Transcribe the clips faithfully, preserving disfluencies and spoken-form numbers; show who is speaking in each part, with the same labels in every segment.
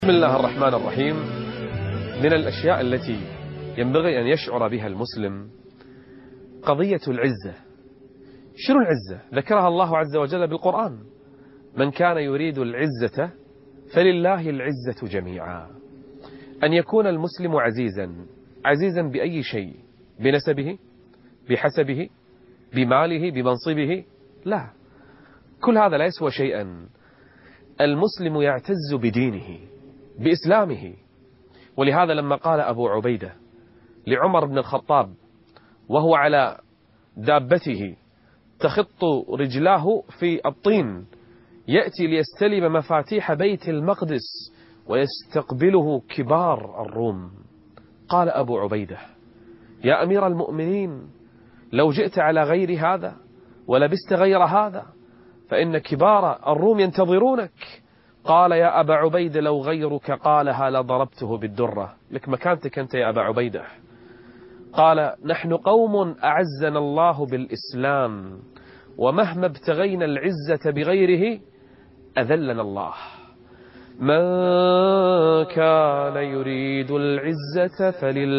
Speaker 1: بسم الله الرحمن الرحيم. من الأشياء التي ينبغي أن يشعر بها المسلم قضية العزة. شنو العزة؟ ذكرها الله عز وجل بالقرآن: من كان يريد العزة فلله العزة جميعا. أن يكون المسلم عزيزا عزيزا بأي شيء، بنسبه، بحسبه، بماله، بمنصبه؟ لا، كل هذا لا يسوى شيئا. المسلم يعتز بدينه، بإسلامه. ولهذا لما قال أبو عبيدة لعمر بن الخطاب وهو على دابته تخط رجلاه في الطين يأتي ليستلم مفاتيح بيت المقدس ويستقبله كبار الروم، قال أبو عبيدة: يا أمير المؤمنين، لو جئت على غير هذا ولبست غير هذا فإن كبار الروم ينتظرونك. قال: يا أبا عبيدة، لو غيرك قالها لضربته بالدرة. لك مكانتك أنت يا أبا عبيدة. قال: نحن قوم أعزنا الله بالإسلام، ومهما ابتغينا العزة بغيره أذلنا الله. من كان يريد العزة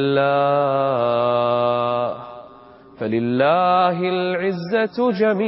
Speaker 1: فلله فلله العزة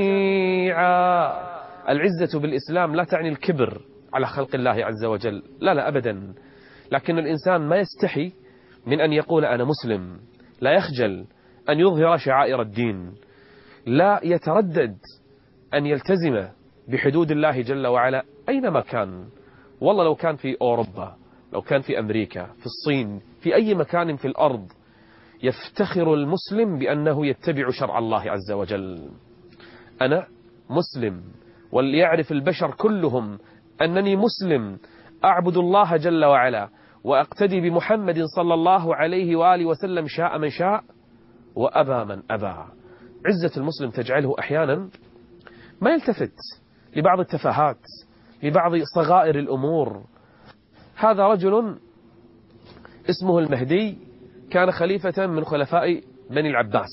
Speaker 1: جميعا. العزة بالإسلام لا تعني الكبر على خلق الله عز وجل، لا لا أبدا. لكن الإنسان ما يستحي من أن يقول أنا مسلم، لا يخجل أن يظهر شعائر الدين، لا يتردد أن يلتزم بحدود الله جل وعلا أينما كان. والله لو كان في أوروبا، لو كان في أمريكا، في الصين، في أي مكان في الأرض، يفتخر المسلم بأنه يتبع شرع الله عز وجل. أنا مسلم، وليعرف البشر كلهم أنني مسلم، أعبد الله جل وعلا وأقتدي بمحمد صلى الله عليه وآله وسلم، شاء من شاء وأبى من أبى. عزة المسلم تجعله أحيانا ما يلتفت لبعض التفاهات، لبعض صغائر الأمور. هذا رجل اسمه المهدي، كان خليفة من خلفاء بني العباس.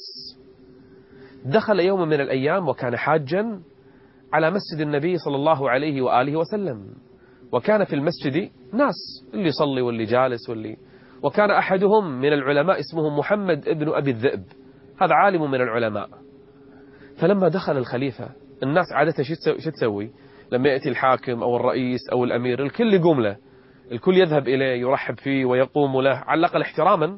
Speaker 1: دخل يوم من الأيام وكان حاجا على مسجد النبي صلى الله عليه وآله وسلم، وكان في المسجد ناس، اللي يصلي واللي جالس واللي وكان أحدهم من العلماء اسمه محمد ابن أبي الذئب، هذا عالم من العلماء. فلما دخل الخليفة، الناس عادة شو تسوي لما يأتي الحاكم أو الرئيس أو الأمير؟ الكل يقوم له، الكل يذهب إليه يرحب فيه ويقوم له على الأقل احتراما.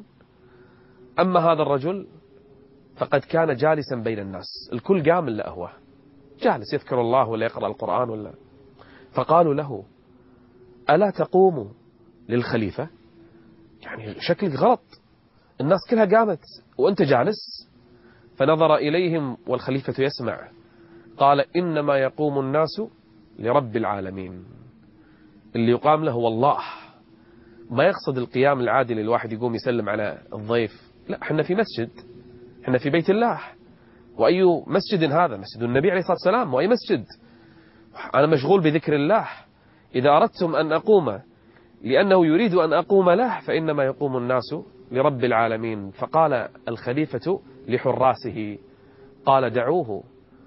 Speaker 1: أما هذا الرجل فقد كان جالسا بين الناس، الكل قام له، هو جالس يذكر الله ولا يقرأ القرآن ولا. فقالوا له: ألا تقوم للخليفة؟ يعني شكلك غلط، الناس كلها قامت وأنت جالس. فنظر إليهم والخليفة يسمع، قال: إنما يقوم الناس لرب العالمين. اللي يقام له هو الله. ما يقصد القيام العادي للواحد يقوم يسلم على الضيف، لا، احنا في مسجد، احنا في بيت الله. وأي مسجد هذا؟ مسجد النبي عليه الصلاة والسلام. وأي مسجد؟ أنا مشغول بذكر الله. إذا أردتم أن أقوم لأنه يريد أن أقوم له فإنما يقوم الناس لرب العالمين. فقال الخليفة لحراسه، قال: دعوه،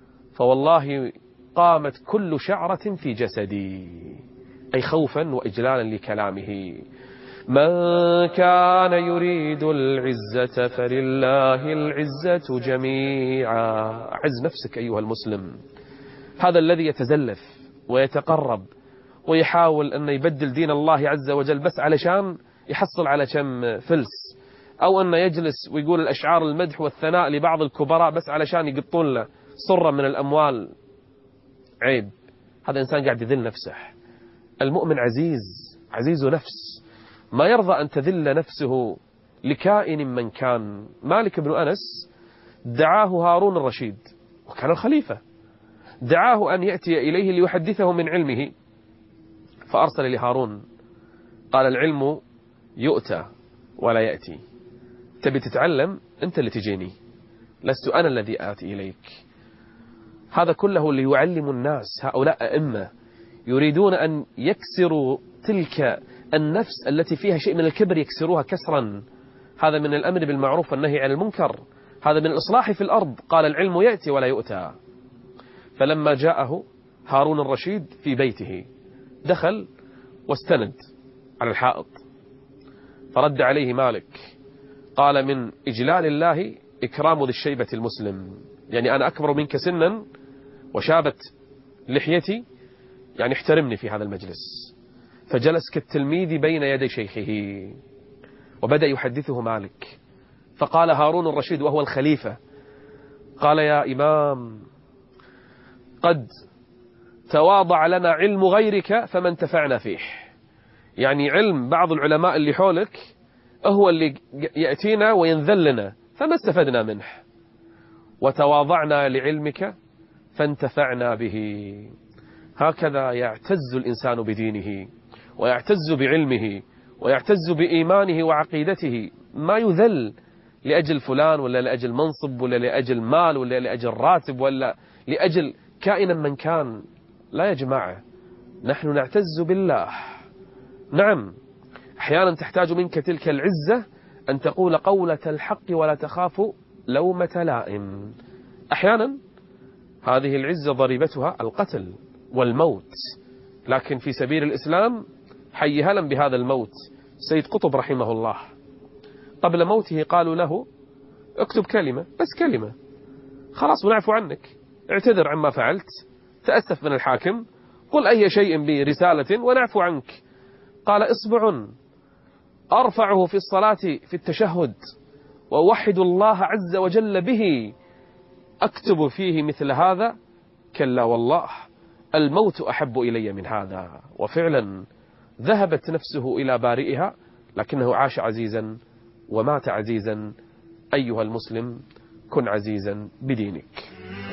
Speaker 1: فوالله قامت كل شعرة في جسدي، أي خوفا وإجلالا لكلامه. من كان يريد العزة فلله العزة جميعا. عز نفسك أيها المسلم. هذا الذي يتزلف ويتقرب ويحاول أن يبدل دين الله عز وجل بس علشان يحصل على كم فلس، أو أن يجلس ويقول الأشعار المدح والثناء لبعض الكبراء بس علشان يقطون له صرة من الأموال، عيب. هذا إنسان قاعد يذل نفسه. المؤمن عزيز، عزيز نفس، ما يرضى أن تذل نفسه لكائن من كان. مالك بن أنس دعاه هارون الرشيد، وكان الخليفة، دعاه أن يأتي إليه ليحدثه من علمه، فأرسل لهارون قال: العلم يؤتى ولا يأتي، تبي تتعلم أنت اللي تجيني، لست أنا الذي آتي إليك. هذا كله ليعلم الناس. هؤلاء أئمة يريدون أن يكسروا تلك النفس التي فيها شيء من الكبر، يكسروها كسرا. هذا من الأمر بالمعروف والنهي عن المنكر، هذا من الإصلاح في الأرض. قال: العلم يأتي ولا يؤتى. فلما جاءه هارون الرشيد في بيته دخل واستند على الحائط. فرد عليه مالك قال: من إجلال الله إكرام ذي الشيبة المسلم، يعني أنا أكبر منك سنا وشابت لحيتي، يعني احترمني في هذا المجلس. فجلس كالتلميذ بين يدي شيخه وبدأ يحدثه مالك. فقال هارون الرشيد وهو الخليفة، قال: يا إمام، قد تواضع لنا علم غيرك فما انتفعنا فيه. يعني علم بعض العلماء اللي حولك هو اللي يأتينا وينذلنا فما استفدنا منه، وتواضعنا لعلمك فانتفعنا به. هكذا يعتز الإنسان بدينه ويعتز بعلمه ويعتز بإيمانه وعقيدته، ما يذل لأجل فلان ولا لأجل منصب ولا لأجل مال ولا لأجل راتب ولا لأجل كائنا من كان. لا يا جماعة، نحن نعتز بالله. نعم، أحيانا تحتاج منك تلك العزة أن تقول قولة الحق ولا تخاف لومة لائم. أحيانا هذه العزة ضريبتها القتل والموت، لكن في سبيل الإسلام حي هلا بهذا الموت. سيد قطب رحمه الله قبل موته قالوا له: اكتب كلمة، بس كلمة، خلاص ونعفو عنك، اعتذر عما فعلت، تأسف من الحاكم، قل أي شيء برسالة ونعفو عنك. قال: إصبع أرفعه في الصلاة في التشهد وأوحد الله عز وجل به أكتب فيه مثل هذا؟ كلا والله، الموت أحب إلي من هذا. وفعلا ذهبت نفسه إلى بارئها، لكنه عاش عزيزا ومات عزيزا. أيها المسلم، كن عزيزا بدينك.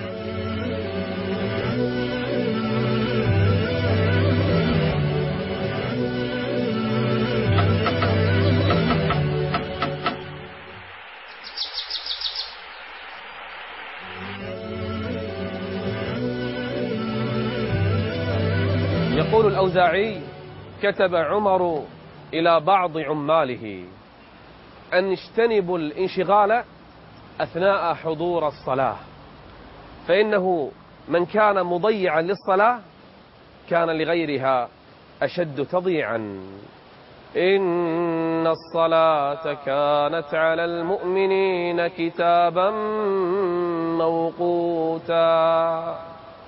Speaker 1: يقول الأوزاعي: كتب عمر إلى بعض عماله أن اجتنبوا الانشغال أثناء حضور الصلاة، فإنه من كان مضيعا للصلاة كان لغيرها أشد تضيعا. إن الصلاة كانت على المؤمنين كتابا موقوتا.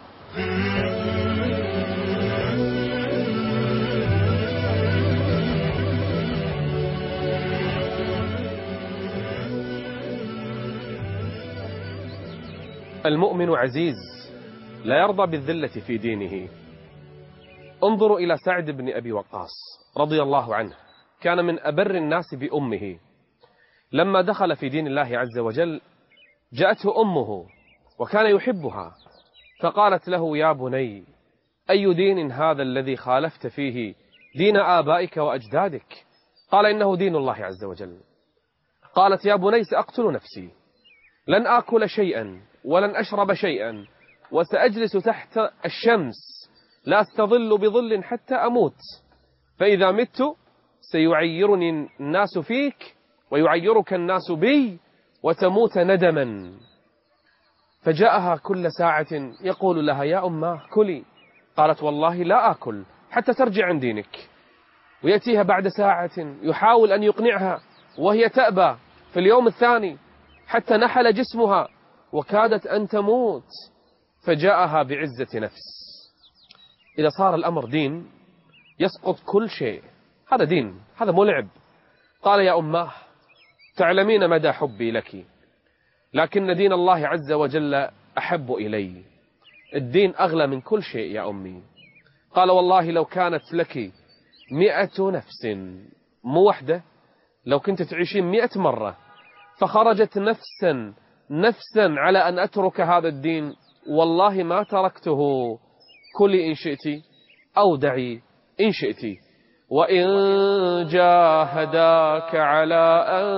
Speaker 1: المؤمن عزيز لا يرضى بالذلة في دينه. انظروا إلى سعد بن أبي وقاص رضي الله عنه، كان من أبر الناس بأمه. لما دخل في دين الله عز وجل جاءته أمه وكان يحبها، فقالت له: يا بني، أي دين هذا الذي خالفت فيه دين آبائك وأجدادك؟ قال: إنه دين الله عز وجل. قالت: يا بني، سأقتل نفسي، لن آكل شيئا ولن أشرب شيئا، وسأجلس تحت الشمس لا أستظل بظل حتى أموت، فإذا مت سيعيرني الناس فيك ويعيرك الناس بي وتموت ندما. فجاءها كل ساعة يقول لها: يا أماه كلي. قالت: والله لا آكل حتى ترجع عن دينك. ويأتيها بعد ساعة يحاول أن يقنعها وهي تأبى. في اليوم الثاني حتى نحل جسمها وكادت أن تموت، فجاءها بعزة نفس. إذا صار الأمر دين يسقط كل شيء. هذا دين، هذا ملعب. قال: يا أماه، تعلمين مدى حبي لك، لكن دين الله عز وجل أحب إلي. الدين أغلى من كل شيء يا أمي. قال: والله لو كانت لك مئة نفس، مو وحدة، لو كنت تعيشين مئة مرة فخرجت نفسا نفسا على أن أترك هذا الدين، والله ما تركته. كلي إن شئت أو دعي إن شئت، وإن جاهداك على أن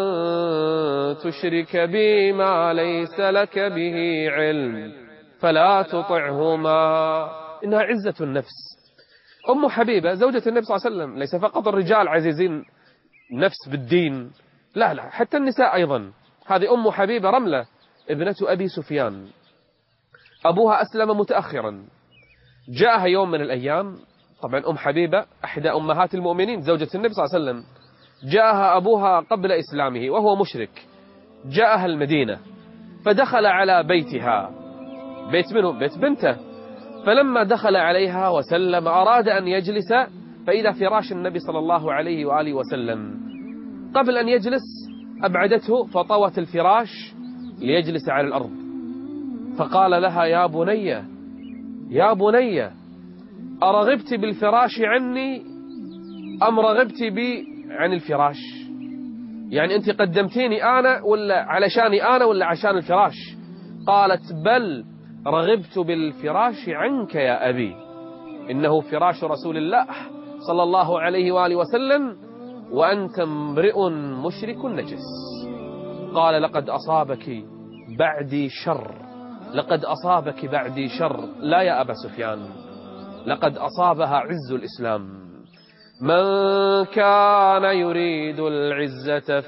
Speaker 1: تشرك بي ما ليس لك به علم فلا تطعهما، إنها عزة النفس. أم حبيبة زوجة النبي صلى الله عليه وسلم، ليس فقط الرجال عزيزين نفس بالدين، لا لا، حتى النساء أيضا. هذه أم حبيبة رملة ابنة أبي سفيان، أبوها أسلم متأخرا. جاءها يوم من الأيام طبعا أم حبيبة أحدى أمهات المؤمنين زوجة النبي صلى الله عليه وسلم، جاءها أبوها قبل إسلامه وهو مشرك، جاءها المدينة فدخل على بيتها، بيت منه؟ بيت بنته. فلما دخل عليها وسلم أراد أن يجلس، فإذا فراش النبي صلى الله عليه وآله وسلم. قبل أن يجلس أبعدته فطوت الفراش ليجلس على الأرض، فقال لها: يا بني يا بني أرغبت بالفراش عني أم رغبت بي عن الفراش؟ يعني أنت قدمتيني أنا ولا علشاني أنا ولا عشان الفراش؟ قالت: بل رغبت بالفراش عنك يا أبي، إنه فراش رسول الله صلى الله عليه وآله وسلم وأنت امرئ مشرك نجس. قال: لقد أصابك بعدي شر، لقد أصابك بعدي شر. لا يا أبا سفيان، لقد أصابها عز الإسلام. من كان يريد العزة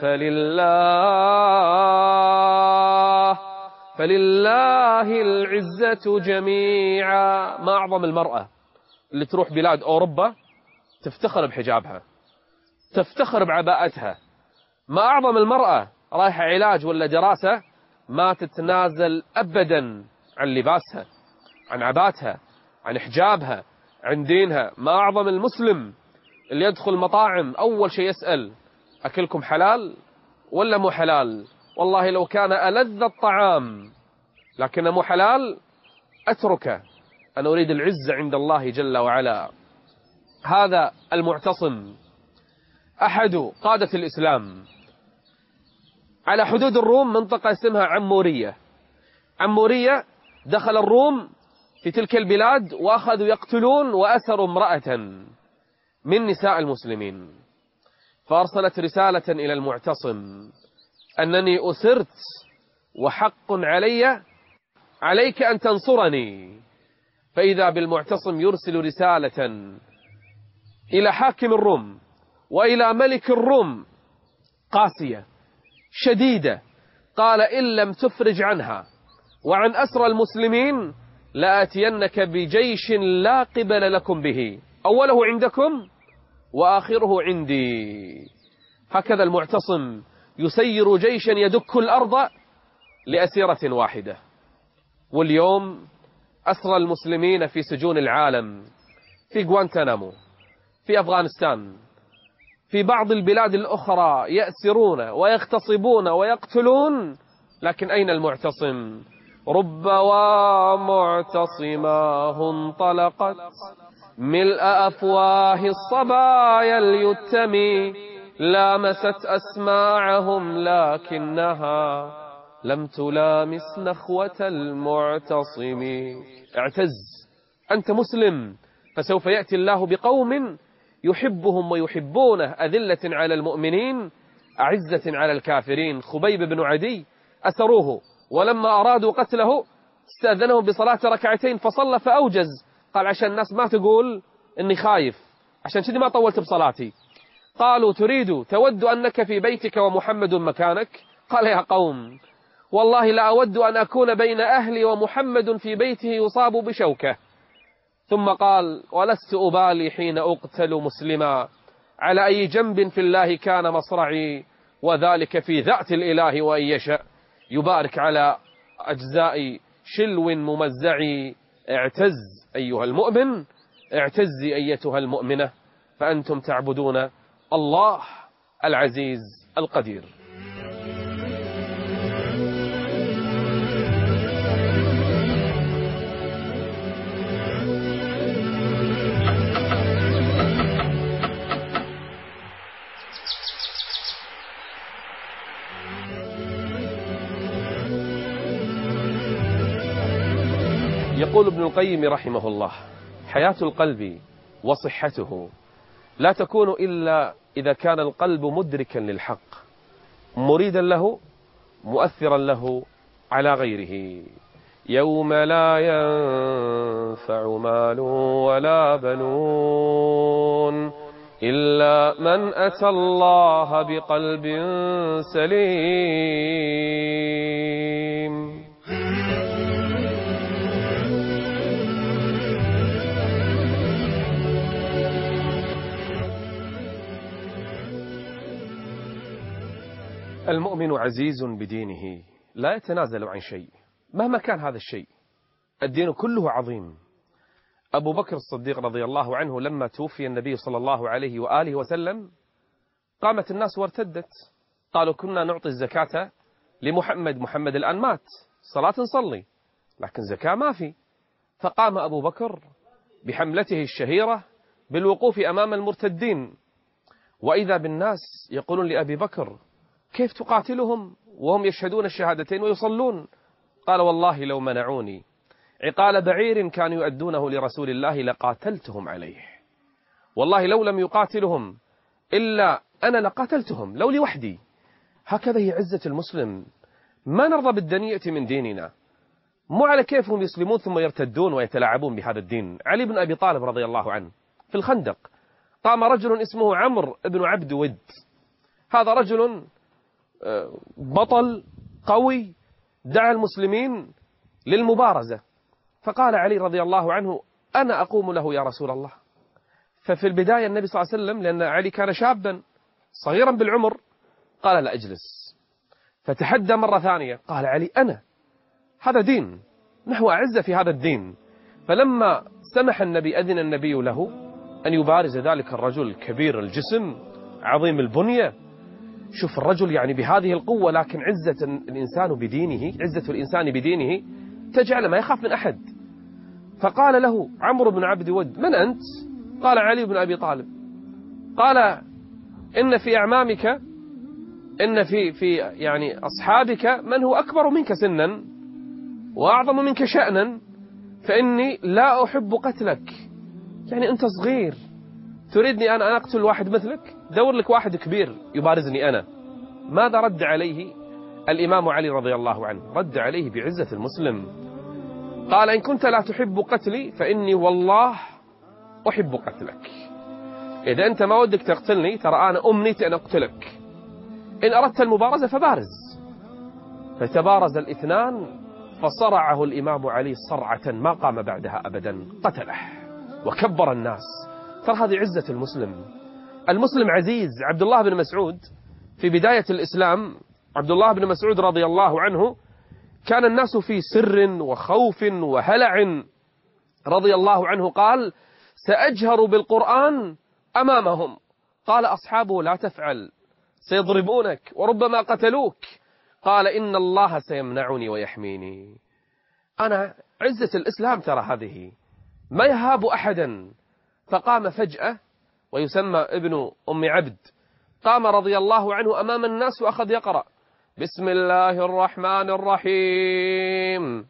Speaker 1: فلله فلله العزة جميعا. ما أعظم المرأة اللي تروح بلاد أوروبا تفتخر بحجابها، تفتخر بعباءتها. ما أعظم المرأة رايحة علاج ولا دراسة ما تتنازل أبدا عن لباسها، عن عباتها، عن حجابها، عن دينها. ما أعظم المسلم اللي يدخل مطاعم أول شيء يسأل: أكلكم حلال ولا مو حلال؟ والله لو كان ألذ الطعام لكن مو حلال أتركه، أنا أريد العزة عند الله جل وعلا. هذا المعتصم أحد قادة الإسلام على حدود الروم، منطقة اسمها عمورية. عمورية دخل الروم في تلك البلاد وأخذوا يقتلون وأسروا امرأة من نساء المسلمين، فأرسلت رسالة إلى المعتصم: أنني أسرت وحق علي عليك أن تنصرني. فإذا بالمعتصم يرسل رسالة إلى حاكم الروم وإلى ملك الروم قاسية شديدة، قال: إن لم تفرج عنها وعن أسرى المسلمين لآتينك بجيش لا قبل لكم به، أوله عندكم وآخره عندي. هكذا المعتصم يسير جيشا يدك الأرض لأسيرة واحدة. واليوم أسرى المسلمين في سجون العالم، في غوانتنامو، في أفغانستان، في بعض البلاد الأخرى يأسرون ويغتصبون ويقتلون. لكن أين المعتصم؟ رب ومعتصماه انطلقت ملء أفواه الصبايا اليتم، لامست أسماعهم لكنها لم تلامس نخوة المعتصم. اعتز، أنت مسلم، فسوف يأتي الله بقوم يحبهم ويحبونه، أذلة على المؤمنين أعزة على الكافرين. خبيب بن عدي أسروه، ولما أرادوا قتله استأذنهم بصلاة ركعتين فصلى فأوجز، قال: عشان الناس ما تقول إني خايف، عشان كذا ما طولت بصلاتي. قالوا: تريد تود أنك في بيتك ومحمد مكانك؟ قال: يا قوم والله لا أود أن أكون بين أهلي ومحمد في بيته يصاب بشوكة. ثم قال: ولست أبالي حين أقتل مسلما، على أي جنب في الله كان مصرعي، وذلك في ذات الإله وإن يشاء يبارك على أجزاء شلو ممزعي. اعتز أيها المؤمن، اعتزي أيتها المؤمنة، فأنتم تعبدون الله العزيز القدير. يقول ابن القيم رحمه الله: حياة القلب وصحته لا تكون إلا إذا كان القلب مدركا للحق، مريدا له، مؤثرا له على غيره. يوم لا ينفع مال ولا بنون إلا من أتى الله بقلب سليم. المؤمن عزيز بدينه لا يتنازل عن شيء مهما كان هذا الشيء. الدين كله عظيم. أبو بكر الصديق رضي الله عنه لما توفي النبي صلى الله عليه وآله وسلم قامت الناس وارتدت، قالوا كنا نعطي الزكاة لمحمد، محمد الآن مات، صلاة نصلي لكن زكاة ما في. فقام أبو بكر بحملته الشهيرة بالوقوف أمام المرتدين، وإذا بالناس يقولون لأبي بكر كيف تقاتلهم وهم يشهدون الشهادتين ويصلون؟ قال والله لو منعوني عقال بعير كانوا يؤدونه لرسول الله لقاتلتهم عليه، والله لو لم يقاتلهم إلا أنا لقاتلتهم لو لوحدي. هكذا هي عزة المسلم، ما نرضى بالدنية من ديننا. مو على كيفهم يسلمون ثم يرتدون ويتلاعبون بهذا الدين. علي بن أبي طالب رضي الله عنه في الخندق قام رجل اسمه عمرو بن عبد ود، هذا رجل بطل قوي دعا المسلمين للمبارزة، فقال علي رضي الله عنه أنا أقوم له يا رسول الله. ففي البداية النبي صلى الله عليه وسلم لأن علي كان شابا صغيرا بالعمر قال لا أجلس، فتحدى مرة ثانية قال علي أنا، هذا دين، نحو أعزة في هذا الدين. فلما سمح النبي أذن النبي له أن يبارز ذلك الرجل الكبير الجسم عظيم البنية. شوف الرجل يعني بهذه القوة، لكن عزة الإنسان بدينه، عزة الإنسان بدينه تجعل ما يخاف من أحد. فقال له عمرو بن عبد ود من أنت؟ قال علي بن أبي طالب. قال إن في أعمامك، إن في في يعني أصحابك من هو أكبر منك سنا وأعظم منك شأنا، فإني لا أحب قتلك. يعني أنت صغير تريدني أنا أن أقتل واحد مثلك؟ دور لك واحد كبير يبارزني أنا. ماذا رد عليه الإمام علي رضي الله عنه؟ رد عليه بعزة المسلم، قال إن كنت لا تحب قتلي فإني والله أحب قتلك. إذا أنت ما ودك تقتلني ترى أنا أمنيتي أن أقتلك، إن أردت المبارزة فبارز. فتبارز الاثنان فصرعه الإمام علي صرعة ما قام بعدها أبدا، قتله وكبر الناس. ترى هذه عزة المسلم. المسلم عزيز. عبد الله بن مسعود في بداية الإسلام، عبد الله بن مسعود رضي الله عنه كان الناس في سر وخوف وهلع رضي الله عنه، قال سأجهر بالقرآن أمامهم. قال أصحابه لا تفعل سيضربونك وربما قتلوك. قال إن الله سيمنعني ويحميني. أنا عزة الإسلام ترى هذه ما يهاب أحدا. فقام فجأة ويسمى ابن أم عبد، قام رضي الله عنه أمام الناس وأخذ يقرأ بسم الله الرحمن الرحيم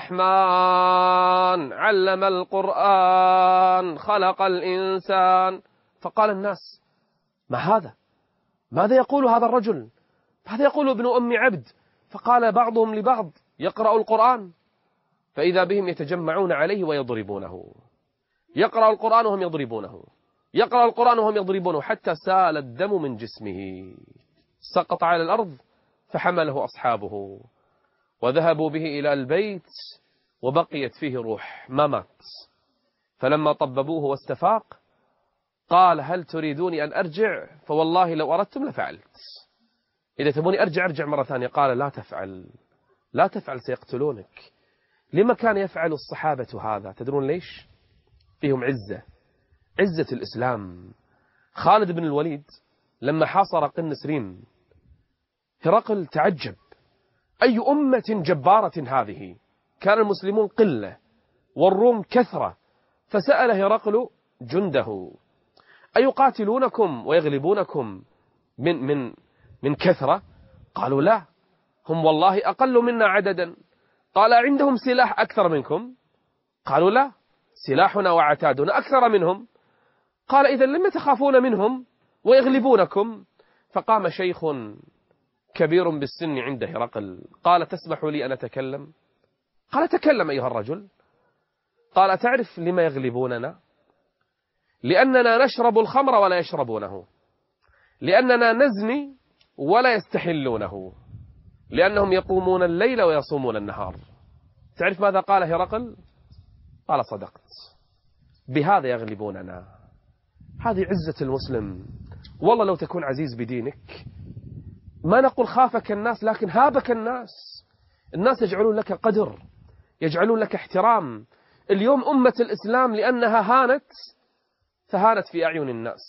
Speaker 1: الرحمن علم القرآن خلق الإنسان. فقال الناس ما هذا؟ ماذا يقول هذا الرجل؟ ماذا يقول ابن أم عبد؟ فقال بعضهم لبعض يقرأ القرآن، فإذا بهم يتجمعون عليه ويضربونه. يقرأ القرآن وهم يضربونه، يقرأ القرآن وهم يضربونه، حتى سال الدم من جسمه، سقط على الأرض فحمله أصحابه وذهبوا به إلى البيت وبقيت فيه روح ما مات. فلما طببوه واستفاق قال هل تريدوني أن أرجع؟ فوالله لو أردتم لفعلت، إذا تبوني أرجع أرجع مرة ثانية. قال لا تفعل، لا تفعل سيقتلونك. لما كان يفعل الصحابة هذا؟ تدرون ليش؟ فيهم عزة، عزة الإسلام. خالد بن الوليد لما حاصر قنسرين هرقل تعجب، أي أمة جبارة هذه، كان المسلمون قلة والروم كثرة. فسأل هرقل جنده أيقاتلونكم ويغلبونكم من من من كثرة؟ قالوا لا، هم والله أقل منا عددا. قال عندهم سلاح أكثر منكم؟ قالوا لا، سلاحنا وعتادنا أكثر منهم. قال إذا لم تخافون منهم ويغلبونكم؟ فقام شيخ كبير بالسن عند هرقل قال تسمح لي أن أتكلم؟ قال تكلم أيها الرجل. قال تعرف لما يغلبوننا؟ لأننا نشرب الخمر ولا يشربونه، لأننا نزني ولا يستحلونه، لأنهم يقومون الليل ويصومون النهار. تعرف ماذا قال هرقل؟ قال صدقت، بهذا يغلبوننا. هذه عزة المسلم. والله لو تكون عزيز بدينك ما نقول خافك الناس، لكن هابك الناس. الناس يجعلون لك قدر، يجعلون لك احترام. اليوم أمة الإسلام لأنها هانت فهانت في أعين الناس.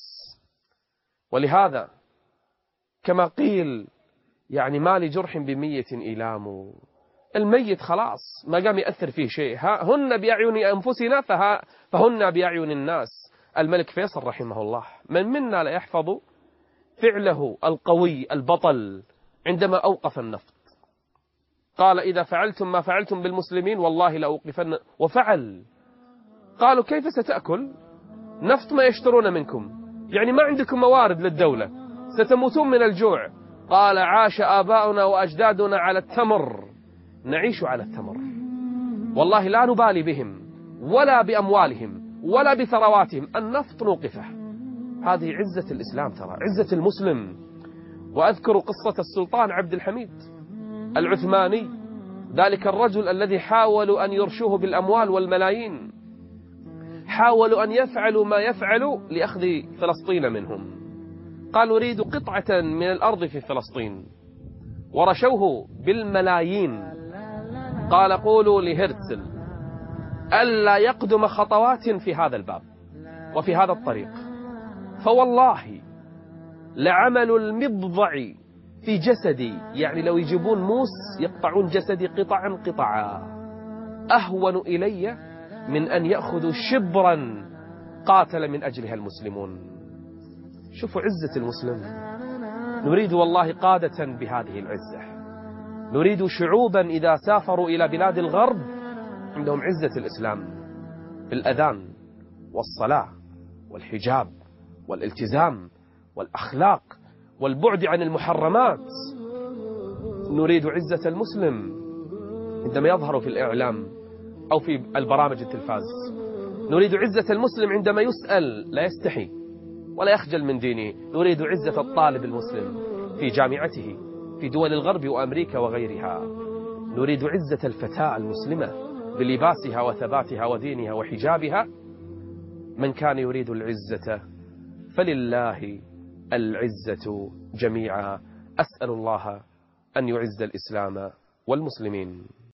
Speaker 1: ولهذا كما قيل يعني ما لجرح بميت إيلام، الميت خلاص ما قام يأثر فيه شيء. هن بأعين أنفسنا فهن بأعين الناس. الملك فيصل رحمه الله من منا لا يحفظ فعله القوي البطل عندما أوقف النفط. قال إذا فعلتم ما فعلتم بالمسلمين والله لأوقفن، وفعل. قالوا كيف ستأكل نفط ما يشترون منكم؟ يعني ما عندكم موارد للدولة، ستموتون من الجوع. قال عاش آباؤنا وأجدادنا على التمر، نعيش على التمر، والله لا نبالي بهم ولا بأموالهم ولا بثرواتهم، النفط نوقفه. هذه عزة الإسلام، ترى عزة المسلم. وأذكر قصة السلطان عبد الحميد العثماني، ذلك الرجل الذي حاولوا أن يرشوه بالأموال والملايين، حاولوا أن يفعلوا ما يفعلوا لأخذ فلسطين منهم. قالوا نريد قطعة من الأرض في فلسطين، ورشوه بالملايين. قال قولوا لهرتزل ألا يقدم خطوات في هذا الباب وفي هذا الطريق، فوالله لعمل المبضع في جسدي، يعني لو يجيبون موس يقطعون جسدي قطعا قطعا، أهون إلي من أن يأخذوا شبرا قاتل من أجلها المسلمون. شوفوا عزة المسلم. نريد والله قادة بهذه العزة، نريد شعوبا إذا سافروا إلى بلاد الغرب عندهم عزة الإسلام، الأذان والصلاة والحجاب والالتزام والأخلاق والبعد عن المحرمات. نريد عزة المسلم عندما يظهر في الإعلام أو في البرامج التلفاز. نريد عزة المسلم عندما يسأل لا يستحي ولا يخجل من دينه. نريد عزة الطالب المسلم في جامعته في دول الغرب وأمريكا وغيرها. نريد عزة الفتاة المسلمة بلباسها وثباتها ودينها وحجابها. من كان يريد العزة فلله العزة جميعا. أسأل الله أن يعز الإسلام والمسلمين.